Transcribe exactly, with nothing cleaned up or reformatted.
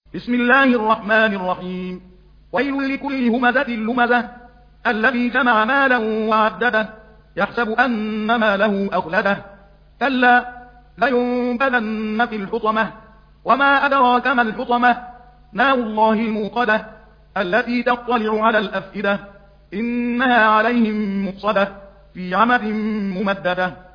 بسم الله الرحمن الرحيم. ويل لكل همزة لمزة الذي جمع مالا وعدده يحسب أن ماله أخلده كلا لينبذن في الحطمة وما أدراك ما الحطمة نار الله الموقدة التي تطلع على الأفئدة إنها عليهم مؤصدة في عمد ممددة.